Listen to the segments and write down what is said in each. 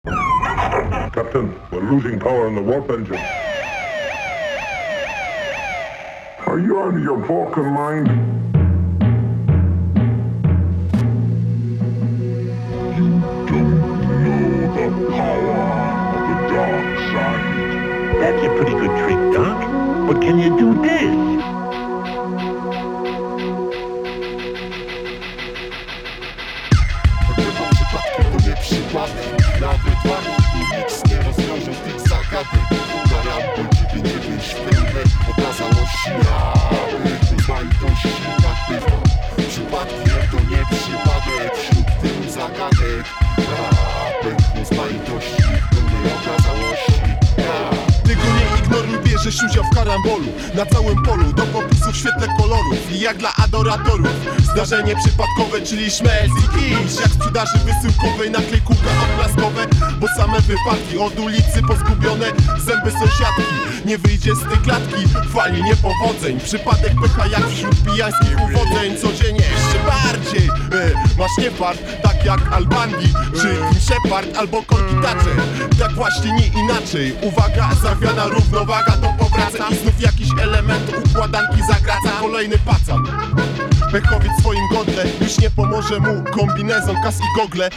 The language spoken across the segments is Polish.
Captain, we're losing power in the warp engine. Are you out of your Vulcan mind? You don't know the power of the dark side. That's a pretty good trick, Doc. But can you do this? To nie przypadek, nawet warunki nic nie rozwiążą tych zagadek. Karambol 9 pełne okazałości, aby rozmaitości tak bywa. Przypadkiem to nie przypadek wśród tylu zagadek, aby rozmaitości pełnej okazałości. Ty go nie ignoruj, bierzesz udział w karambolu. Na całym polu, do popisu w świetle kolorów. I jak dla adoratorów, zdarzenie przypadkowe, czyli szmelc i kisz. Jak sprzedaży wysyłkowej, naklejkówka odblaskowe. Bo same wypadki od ulicy pozgubione zęby sąsiadki. Nie wyjdzie z tej klatki, fali niepowodzeń. Przypadek pecha jak wśród pijańskich uwodzeń. Codziennie jeszcze bardziej masz niefart, tak jak Albandi czy Kim Shepard albo Kolkitacze. Tak właśnie, nie inaczej. Uwaga, zawiana równowaga to powraca. I znów jakiś element układanki zagraca. Kolejny pacan, pechowiec w swoim godle. Już nie pomoże mu kombinezon, kas i gogle.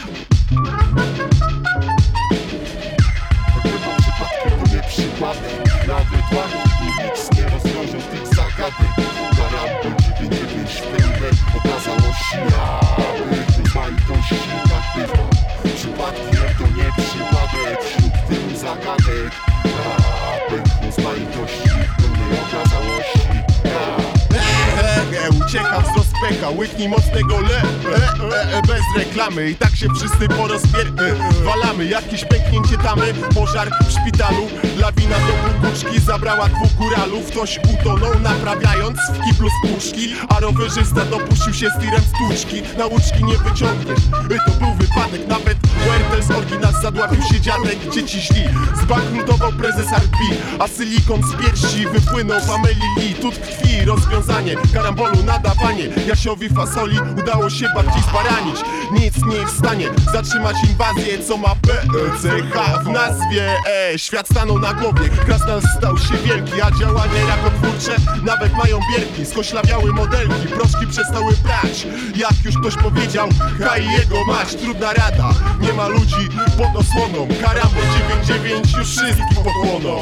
To nie przypadek, nawet warunki nic nie rozwiążą tych zagadek. Karambol 9 pełne okazałości, aby rozmaitości tak bywa. Przypadkiem to nie przypadek wśród tylu zagadek, aby rozmaitości pełnej okazałości. Uciekam z rozpęka, łyknij mocnego bez reklamy. I tak się wszyscy walamy. Jakieś pęknięcie tamy, pożar w szpitalu. Lawina do kukuczki zabrała 2 góralów. Ktoś utonął, naprawiając w kiblu z puszki. A rowerzysta dopuścił się z tirem stłuczki. Nauczki nie wyciągniesz, to był wypadek. Nawet Wertel z oryginal zadławił się dziadek. Dzieci źli, zbankrutował prezes RP. A silikon z piersi wypłynął Pameli Lee. Tut krwi, rozwiązanie karambolu, nadawanie. Jasiowi fasoli udało się bardziej zbaranić. Nic nie jest w stanie zatrzymać inwazję, co ma PCH w nazwie. Świat stanął na głowie, krasnal stał się wielki. A działania rakotwórcze nawet mają bierki. Skoślawiały modelki, proszki przestały prać. Jak już ktoś powiedział, haj jego mać. Trudna rada, nie ma ludzi pod osłoną. Karambol 9 już wszystkich pochłonął.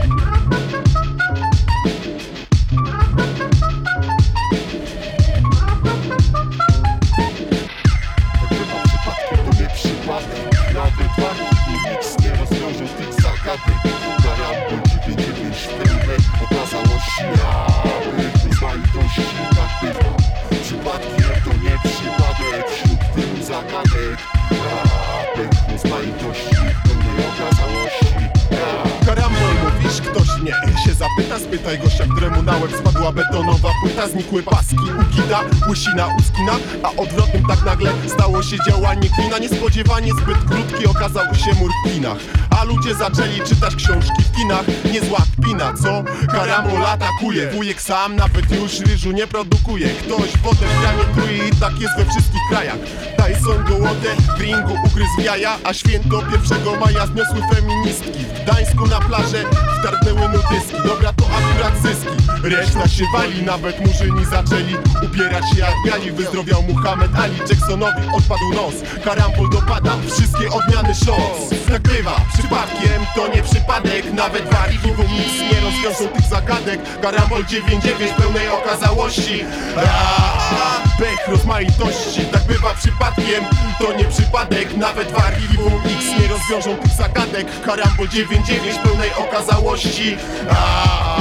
Nawet warunki nic nie rozwiążą tych zagadek. Karambol 9 pełne okazałości, aby rozmaitości tak bywa. Przypadkiem to nie przypadek wśród tylu zagadek, aby rozmaitości pełnej okazałości. Karambol, mówisz, ktoś nie się zapyta, spytaj gościa, któremu na łeb spadła betonowa płyta. Znikły paski u kida, łysina u skina, a odwrotnym tak nagle stało się działanie klina. Niespodziewanie zbyt krótki okazał się mur w kinach, a ludzie zaczęli czytać książki w kinach. Niezła kpina, co? Karambol atakuje. Wujek sam nawet już ryżu nie produkuje. Ktoś wodę w kranie truje i tak jest we wszystkich krajach. Tyson gołotę w ringu ugryzł w jaja, a święto 1 maja zniosły feministki. W Gdańsku na plażę wtargnęły nudystki. Dobra, to akurat zyski, reszta się wali. Nawet murzyni zaczęli upierać się jak miali. Wyzdrowiał Muhammad Ali, Jacksonowi odpadł nos. Karambol dopada wszystkie odmiany szos. Tak bywa, przypadkiem to nie przypadek. Nawet w archiwum nic nie rozwiążą tych zagadek. Karambol 9 pełnej okazałości, pech rozmaitości. Tak bywa, przypadkiem to nie przypadek. Nawet w archiwum X nie rozwiążą tych zagadek. Karambol 9 pełnej okazałości,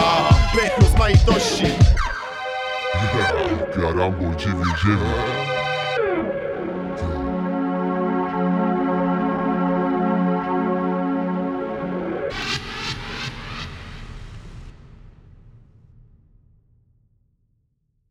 pech rozmaitości. Karambol 9